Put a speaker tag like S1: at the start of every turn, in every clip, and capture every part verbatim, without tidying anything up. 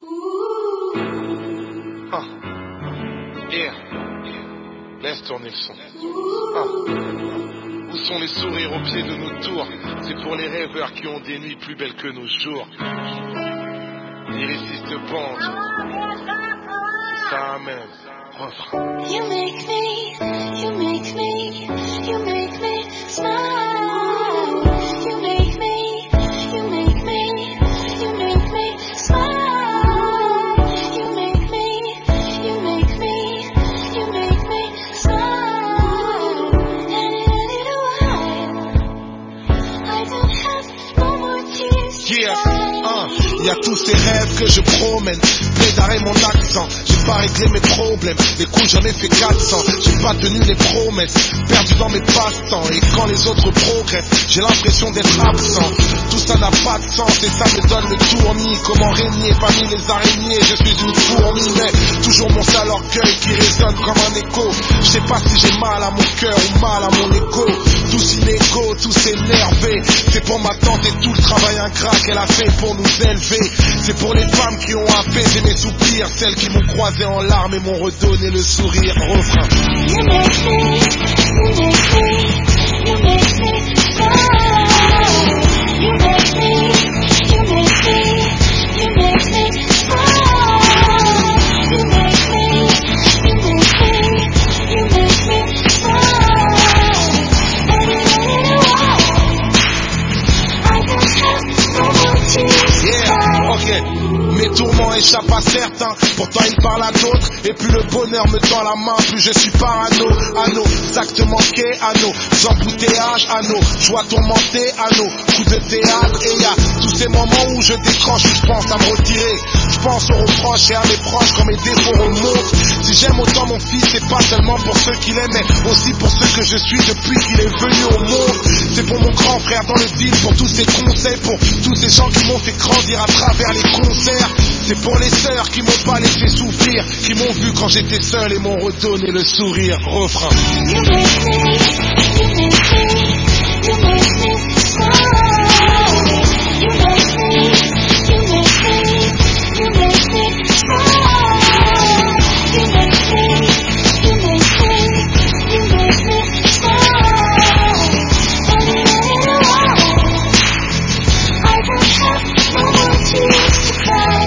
S1: Ah. Yeah. Laisse tourner le son. Ah. Où sont les sourires au pied de nos tours? C'est pour les rêveurs qui ont des nuits plus belles que nos jours. Lyriciste bande. Ça même. Refrain.
S2: You make me, you make me, you make me smile. You make me, you make me, you make me smile. You make me, you make me, you make me smile. And in a little while, I don't have no more tears to
S1: Yeah,
S2: cry.
S1: hein, y a tous ces rêves que je promène. D'arrêt mon accent, j'ai pas réglé mes problèmes. Les coups j'en ai fait quatre cents. J'ai pas tenu les promesses, perdu dans mes passe-temps. Et quand les autres progressent, j'ai l'impression d'être absent. Tout ça n'a pas de sens et ça me donne le tournis. Comment régner parmi les araignées? Je suis une fourmi, mais toujours mon sale orgueil qui résonne comme un écho. Je sais pas si j'ai mal à mon cœur ou mal à mon écho. Tous inégaux, tous énervés. C'est pour ma tante et tout le travail ingrat qu'elle a fait pour nous élever. C'est pour les femmes qui ont apaisé mes soupirs, celles qui m'ont croisé en larmes et m'ont redonné le sourire. Refrain.
S2: You make me, you make me, you make me smile. You make me, you make me, you make me smile. You make me, you make me, you make me smile. And in a little while, I don't have no more tears to
S1: Yeah,
S2: cry.
S1: ok. Mes tourments échappent à certains, pourtant ils parlent à d'autres. Et plus le bonheur me tend la main, plus je suis parano. Anneaux, actes manqués, anneaux, embouteillages, anneaux, joie tourmentée, anneaux, coups de théâtre. Et y a tous ces moments où je décroche, où je pense à me retirer. Je pense aux reproches et à mes proches quand mes défauts remontent. Si j'aime autant mon fils, c'est pas seulement pour ceux qu'il aime, mais aussi pour ceux que je suis depuis qu'il est venu au monde. C'est pour mon grand frère dans le deal, pour tous ces conseils, pour tous ces gens qui m'ont fait grandir à travers les concerts. C'est pour les sœurs qui m'ont pas laissé souffrir, qui m'ont vu quand j'étais seul et m'ont redonné le sourire. Refrain.
S2: You make me, you make me, you make me smile. You make me, you make me, you make me smile. You make me, you make me, you make me smile. And in a little while, I don't have no more tears to cry.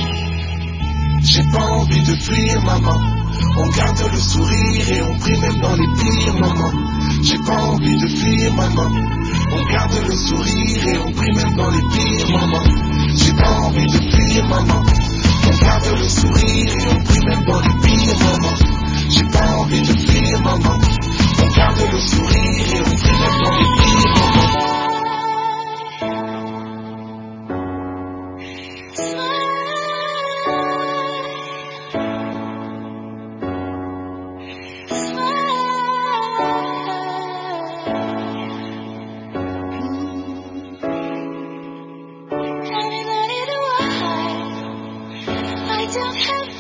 S1: J'ai pas envie de fuir, maman. On garde le sourire et on prie même dans les pires moments. J'ai pas envie de fuir, maman. On garde le sourire et on prie même dans les pires moments. J'ai pas envie de fuir, maman. On garde le sourire et on prie même dans les pires moments. J'ai pas envie de fuir, maman. On garde le sourire et on prie même dans les pires moments.
S2: I don't have